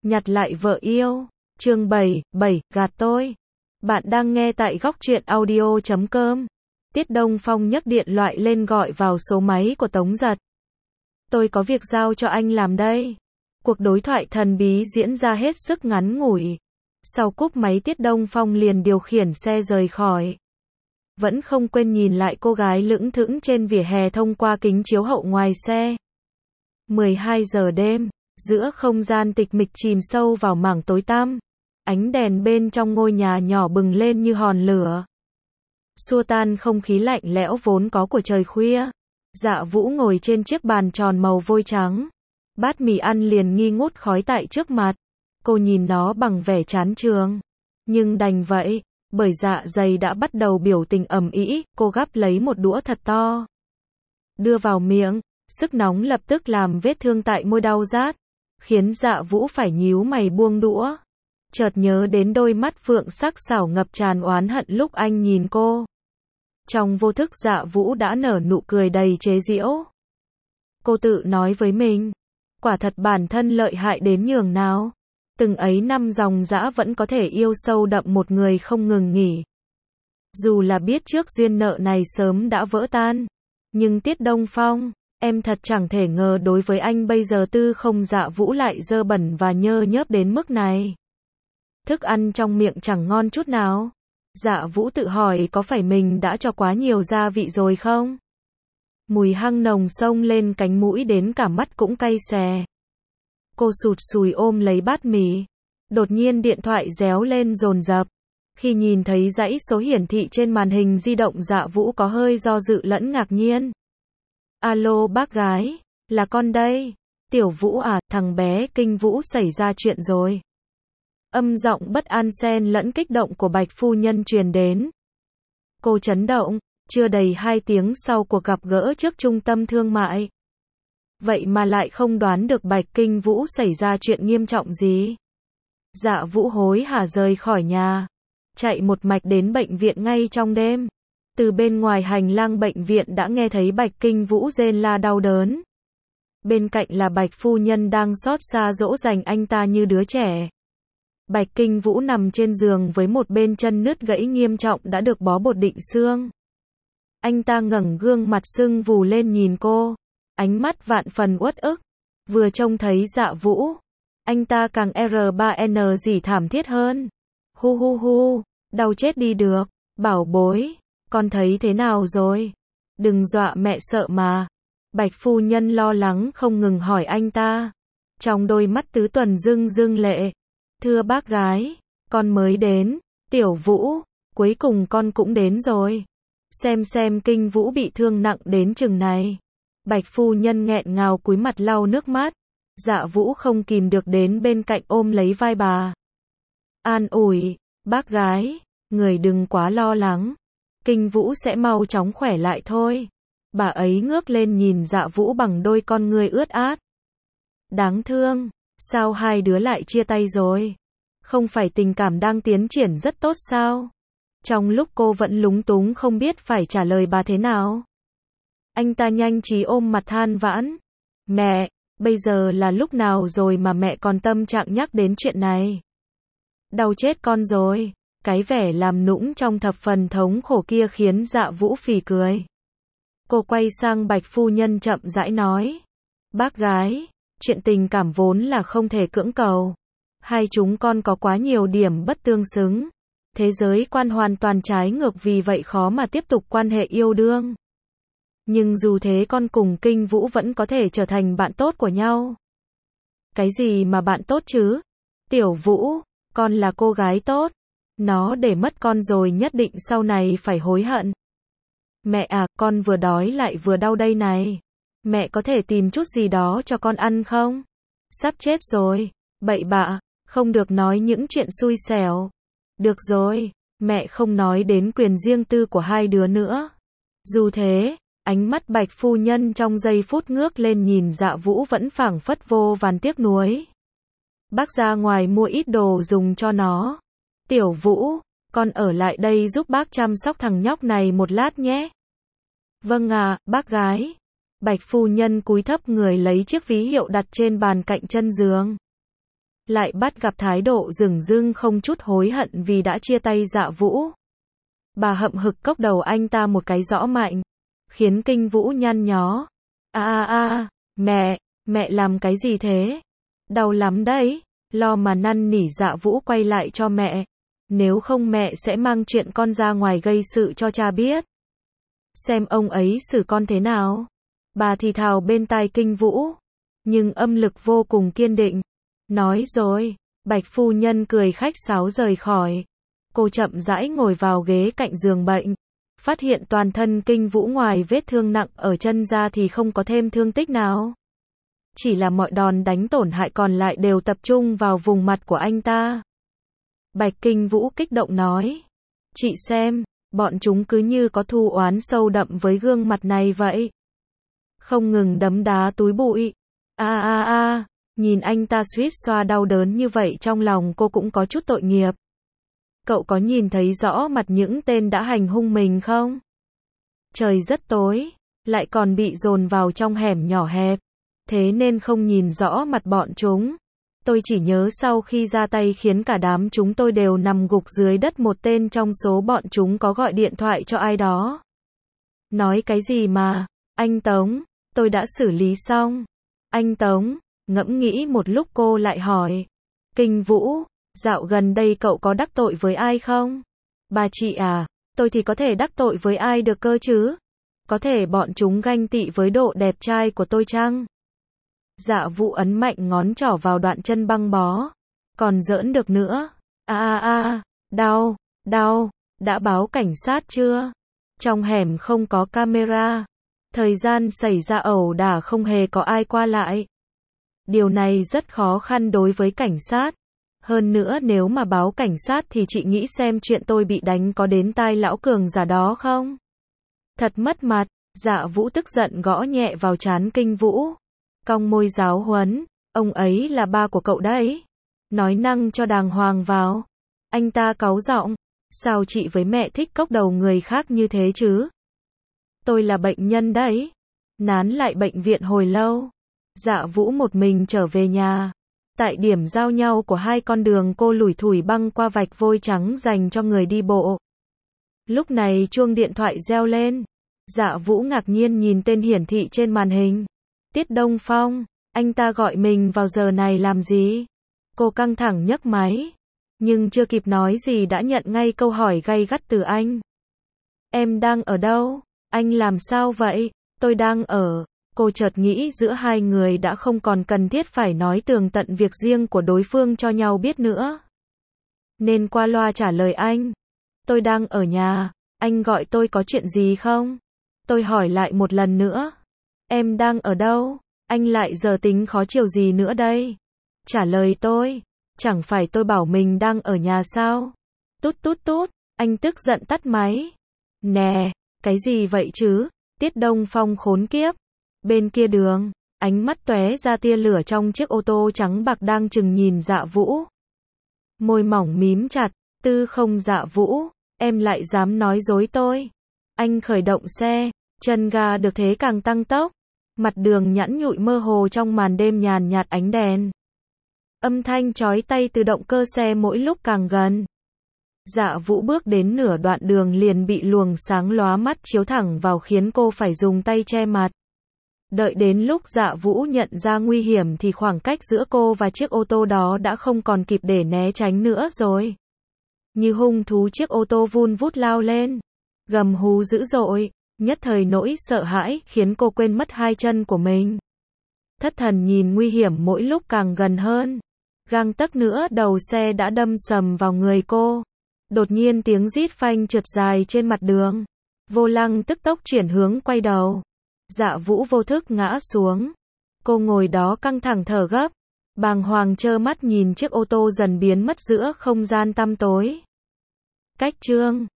Nhặt lại vợ yêu. Chương 7, gạt tôi. Bạn đang nghe tại góc truyện audio.com. Tiết Đông Phong nhấc điện thoại lên gọi vào số máy của Tống Giật. Tôi có việc giao cho anh làm đây. Cuộc đối thoại thần bí diễn ra hết sức ngắn ngủi. Sau cúp máy Tiết Đông Phong liền điều khiển xe rời khỏi. Vẫn không quên nhìn lại cô gái lững thững trên vỉa hè thông qua kính chiếu hậu ngoài xe. 12 giờ đêm, giữa không gian tịch mịch chìm sâu vào mảng tối tăm. Ánh đèn bên trong ngôi nhà nhỏ bừng lên như hòn lửa, xua tan không khí lạnh lẽo vốn có của trời khuya. Dạ Vũ ngồi trên chiếc bàn tròn màu vôi trắng. Bát mì ăn liền nghi ngút khói tại trước mặt. Cô nhìn nó bằng vẻ chán chường. Nhưng đành vậy, bởi dạ dày đã bắt đầu biểu tình ầm ĩ, cô gắp lấy một đũa thật to. Đưa vào miệng, sức nóng lập tức làm vết thương tại môi đau rát, khiến Dạ Vũ phải nhíu mày buông đũa. Chợt nhớ đến đôi mắt phượng sắc sảo ngập tràn oán hận lúc anh nhìn cô. Trong vô thức Dạ Vũ đã nở nụ cười đầy chế giễu. Cô tự nói với mình, quả thật bản thân lợi hại đến nhường nào. Từng ấy năm dòng dã vẫn có thể yêu sâu đậm một người không ngừng nghỉ. Dù là biết trước duyên nợ này sớm đã vỡ tan. Nhưng Tiết Đông Phong, em thật chẳng thể ngờ đối với anh bây giờ tư không Dạ Vũ lại dơ bẩn và nhơ nhớp đến mức này. Thức ăn trong miệng chẳng ngon chút nào. Dạ Vũ tự hỏi có phải mình đã cho quá nhiều gia vị rồi không? Mùi hăng nồng xông lên cánh mũi đến cả mắt cũng cay xè. Cô sụt sùi ôm lấy bát mì. Đột nhiên điện thoại réo lên dồn dập. Khi nhìn thấy dãy số hiển thị trên màn hình di động Dạ Vũ có hơi do dự lẫn ngạc nhiên. Alo bác gái, là con đây. Tiểu Vũ à, thằng bé Kinh Vũ xảy ra chuyện rồi. Âm giọng bất an xen lẫn kích động của Bạch phu nhân truyền đến. Cô chấn động, chưa đầy 2 tiếng sau cuộc gặp gỡ trước trung tâm thương mại. Vậy mà lại không đoán được Bạch Kinh Vũ xảy ra chuyện nghiêm trọng gì. Dạ Vũ hối hả rời khỏi nhà, chạy một mạch đến bệnh viện ngay trong đêm. Từ bên ngoài hành lang bệnh viện đã nghe thấy Bạch Kinh Vũ rên la đau đớn. Bên cạnh là Bạch phu nhân đang xót xa dỗ dành anh ta như đứa trẻ. Bạch Kinh Vũ nằm trên giường với một bên chân nứt gãy nghiêm trọng đã được bó bột định xương. Anh ta ngẩng gương mặt sưng vù lên nhìn cô, ánh mắt vạn phần uất ức. Vừa trông thấy Dạ Vũ, anh ta càng R3N gì thảm thiết hơn. Hu hu hu, đau chết đi được. Bảo bối, con thấy thế nào rồi? Đừng dọa mẹ sợ mà. Bạch phu nhân lo lắng không ngừng hỏi anh ta. Trong đôi mắt tứ tuần rưng rưng lệ. Thưa bác gái, con mới đến. Tiểu Vũ, cuối cùng con cũng đến rồi. Xem Kinh Vũ bị thương nặng đến chừng này. Bạch phu nhân nghẹn ngào cúi mặt lau nước mắt. Dạ Vũ không kìm được đến bên cạnh ôm lấy vai bà. An ủi, bác gái, người đừng quá lo lắng. Kinh Vũ sẽ mau chóng khỏe lại thôi. Bà ấy ngước lên nhìn Dạ Vũ bằng đôi con ngươi ướt át. Đáng thương, sao hai đứa lại chia tay rồi? Không phải tình cảm đang tiến triển rất tốt sao? Trong lúc cô vẫn lúng túng không biết phải trả lời bà thế nào. Anh ta nhanh trí ôm mặt than vãn. Mẹ, bây giờ là lúc nào rồi mà mẹ còn tâm trạng nhắc đến chuyện này? Đau chết con rồi. Cái vẻ làm nũng trong thập phần thống khổ kia khiến Dạ Vũ phì cười. Cô quay sang Bạch phu nhân chậm rãi nói. Bác gái, chuyện tình cảm vốn là không thể cưỡng cầu. Hai chúng con có quá nhiều điểm bất tương xứng. Thế giới quan hoàn toàn trái ngược vì vậy khó mà tiếp tục quan hệ yêu đương. Nhưng dù thế con cùng Kinh Vũ vẫn có thể trở thành bạn tốt của nhau. Cái gì mà bạn tốt chứ? Tiểu Vũ, con là cô gái tốt. Nó để mất con rồi nhất định sau này phải hối hận. Mẹ à, con vừa đói lại vừa đau đây này. Mẹ có thể tìm chút gì đó cho con ăn không? Sắp chết rồi. Bậy bạ, không được nói những chuyện xui xẻo. Được rồi, mẹ không nói đến quyền riêng tư của hai đứa nữa. Dù thế, ánh mắt Bạch phu nhân trong giây phút ngước lên nhìn Dạ Vũ vẫn phảng phất vô vàn tiếc nuối. Bác ra ngoài mua ít đồ dùng cho nó. Tiểu Vũ, con ở lại đây giúp bác chăm sóc thằng nhóc này một lát nhé. Vâng à, bác gái. Bạch phu nhân cúi thấp người lấy chiếc ví hiệu đặt trên bàn cạnh chân giường. lại bắt gặp thái độ dửng dưng không chút hối hận vì đã chia tay Dạ Vũ. Bà hậm hực cốc đầu anh ta một cái rõ mạnh, khiến Kinh Vũ nhăn nhó. Mẹ làm cái gì thế? Đau lắm đấy, lo mà năn nỉ Dạ Vũ quay lại cho mẹ. Nếu không mẹ sẽ mang chuyện con ra ngoài gây sự cho cha biết. Xem ông ấy xử con thế nào. Bà thì thào bên tai Kinh Vũ, nhưng âm lực vô cùng kiên định. Nói rồi, Bạch phu nhân cười khách sáo rời khỏi. Cô chậm rãi ngồi vào ghế cạnh giường bệnh. Phát hiện toàn thân Kinh Vũ ngoài vết thương nặng ở chân ra thì không có thêm thương tích nào. Chỉ là mọi đòn đánh tổn hại còn lại đều tập trung vào vùng mặt của anh ta. Bạch Kinh Vũ kích động nói. Chị xem, bọn chúng cứ như có thù oán sâu đậm với gương mặt này vậy. Không ngừng đấm đá túi bụi. Nhìn anh ta suýt xoa đau đớn như vậy trong lòng cô cũng có chút tội nghiệp. Cậu có nhìn thấy rõ mặt những tên đã hành hung mình không? Trời rất tối, lại còn bị dồn vào trong hẻm nhỏ hẹp. Thế nên không nhìn rõ mặt bọn chúng. Tôi chỉ nhớ sau khi ra tay khiến cả đám chúng tôi đều nằm gục dưới đất, một tên trong số bọn chúng có gọi điện thoại cho ai đó. Nói cái gì mà, anh Tống, tôi đã xử lý xong. Anh Tống, ngẫm nghĩ một lúc cô lại hỏi. Kinh Vũ, dạo gần đây cậu có đắc tội với ai không? Bà chị à, tôi thì có thể đắc tội với ai được cơ chứ? Có thể bọn chúng ganh tị với độ đẹp trai của tôi chăng? Dạ Vũ ấn mạnh ngón trỏ vào đoạn chân băng bó. Còn giỡn được nữa. Đau, đã báo cảnh sát chưa? Trong hẻm không có camera. Thời gian xảy ra ẩu đả không hề có ai qua lại. Điều này rất khó khăn đối với cảnh sát. Hơn nữa nếu mà báo cảnh sát thì chị nghĩ xem chuyện tôi bị đánh có đến tai lão cường giả đó không? Thật mất mặt. Dạ Vũ tức giận gõ nhẹ vào trán Kinh Vũ. Cong môi giáo huấn, ông ấy là ba của cậu đấy. Nói năng cho đàng hoàng vào. Anh ta cáu giọng, sao chị với mẹ thích cốc đầu người khác như thế chứ? Tôi là bệnh nhân đấy. Nán lại bệnh viện hồi lâu. Dạ Vũ một mình trở về nhà. Tại điểm giao nhau của hai con đường cô lủi thủi băng qua vạch vôi trắng dành cho người đi bộ. Lúc này chuông điện thoại reo lên. Dạ Vũ ngạc nhiên nhìn tên hiển thị trên màn hình. Tiết Đông Phong, anh ta gọi mình vào giờ này làm gì? Cô căng thẳng nhấc máy, nhưng chưa kịp nói gì đã nhận ngay câu hỏi gay gắt từ anh. Em đang ở đâu? Anh làm sao vậy? Tôi đang ở. Cô chợt nghĩ giữa hai người đã không còn cần thiết phải nói tường tận việc riêng của đối phương cho nhau biết nữa. Nên qua loa trả lời anh. Tôi đang ở nhà. Anh gọi tôi có chuyện gì không? Tôi hỏi lại một lần nữa. Em đang ở đâu? Anh lại giờ tính khó chiều gì nữa đây? Trả lời tôi. Chẳng phải tôi bảo mình đang ở nhà sao? Tút, anh tức giận tắt máy. Nè, cái gì vậy chứ? Tiết Đông Phong khốn kiếp. Bên kia đường, ánh mắt tóe ra tia lửa trong chiếc ô tô trắng bạc đang chừng nhìn Dạ Vũ. Môi mỏng mím chặt, tư không Dạ Vũ, em lại dám nói dối tôi. Anh khởi động xe, chân ga được thế càng tăng tốc. Mặt đường nhẵn nhụi mơ hồ trong màn đêm nhàn nhạt ánh đèn. Âm thanh chói tai từ động cơ xe mỗi lúc càng gần. Dạ Vũ bước đến nửa đoạn đường liền bị luồng sáng lóa mắt chiếu thẳng vào khiến cô phải dùng tay che mặt. Đợi đến lúc Dạ Vũ nhận ra nguy hiểm thì khoảng cách giữa cô và chiếc ô tô đó đã không còn kịp để né tránh nữa rồi. Như hung thú chiếc ô tô vun vút lao lên. Gầm hú dữ dội. Nhất thời nỗi sợ hãi khiến cô quên mất hai chân của mình. Thất thần nhìn nguy hiểm mỗi lúc càng gần hơn. Gang tấc nữa đầu xe đã đâm sầm vào người cô. Đột nhiên tiếng rít phanh trượt dài trên mặt đường. Vô lăng tức tốc chuyển hướng quay đầu. Dạ Vũ vô thức ngã xuống. Cô ngồi đó căng thẳng thở gấp. Bàng hoàng trơ mắt nhìn chiếc ô tô dần biến mất giữa không gian tăm tối. Cách chương